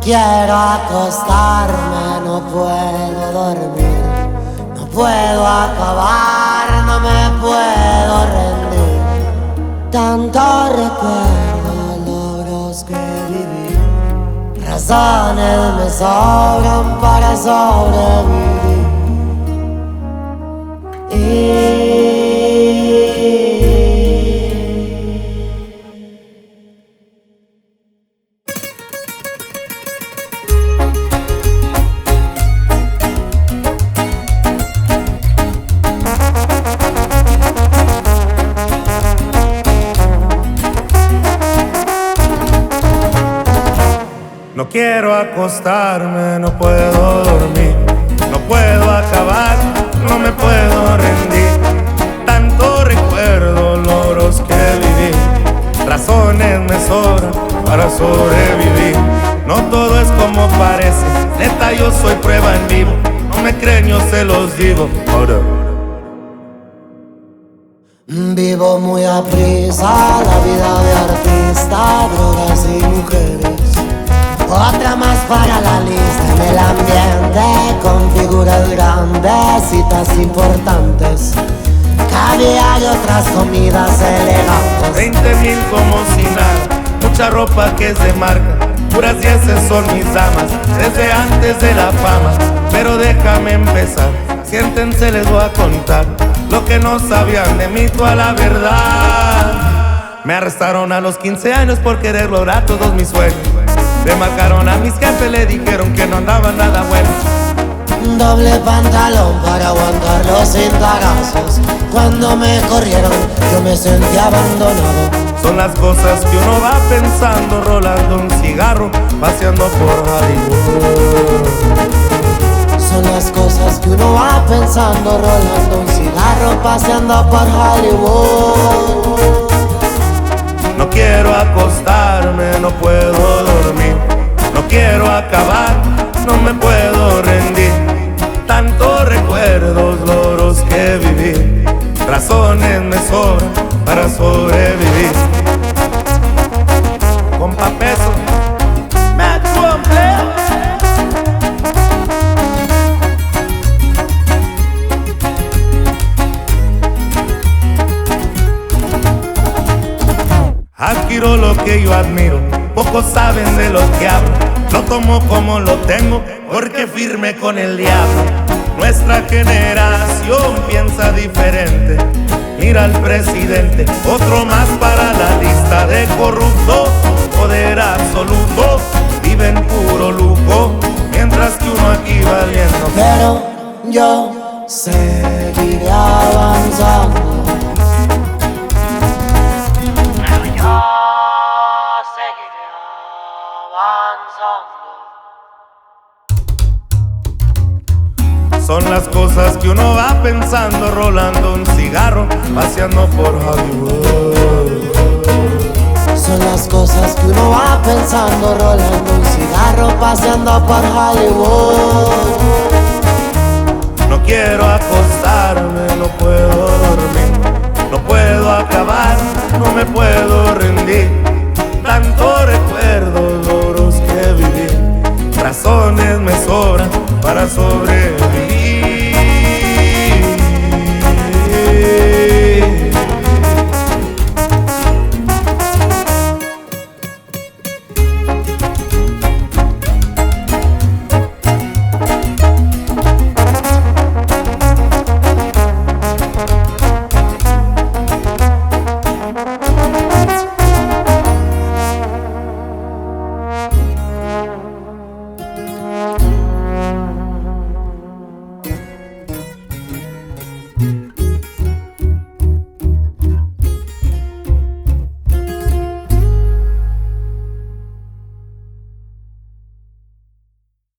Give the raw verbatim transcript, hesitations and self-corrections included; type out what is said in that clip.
quiero acostarme, no puedo dormir, no puedo acabar, no me puedo rendir. Tanto recuerdo, logros que viví, razones me sobran para sobrevivir. Y no quiero acostarme, no puedo dormir, no puedo acabar, no me puedo rendir. Tanto recuerdo, logros que viví, razones me sobran para sobrevivir. No todo es como parece, neta yo soy prueba en vivo. No me creen, yo se los digo. Ahora vivo muy aprisa la vida de artista, drogas y mujeres. Otra más para la lista en el ambiente, con figuras grandes, citas importantes, caviar y otras comidas elegantes. Veinte mil como si nada, mucha ropa que es de marca, puras dieces son mis damas, desde antes de la fama. Pero déjame empezar, siéntense, les voy a contar lo que no sabían de mí, toda la verdad. Me arrestaron a los quince años por querer lograr todos mis sueños. Le marcaron a mis jefes, le dijeron que no andaba nada bueno. Doble pantalón para aguantar los cintagazos. Cuando me corrieron yo me sentí abandonado. Son las cosas que uno va pensando, rolando un cigarro, paseando por Hollywood. Son las cosas que uno va pensando, rolando un cigarro, paseando por Hollywood. No quiero acostarme, no puedo dormir, no quiero acabar, no me puedo rendir. Tantos recuerdos, logros que viví, razones me sobran para sobrevivir. Compa Peso, me complejo. Adquiero lo que yo admiro, pocos saben de lo que hablo. Lo tomo como lo tengo, porque firme con el diablo. Nuestra generación piensa diferente. Mira al presidente, otro más para la lista de corruptos. Poder absoluto, vive en puro lujo, mientras que uno aquí valiendo. Pero yo seguiré avanzando. Son las cosas que uno va pensando, rolando un cigarro, paseando por Hollywood. Son las cosas que uno va pensando, rolando un cigarro, paseando por Hollywood. No quiero acostarme, no puedo dormir, no puedo acabar, no me puedo rendir. Tanto recuerdo, logros que viví, razones me sobran para sobrevivir.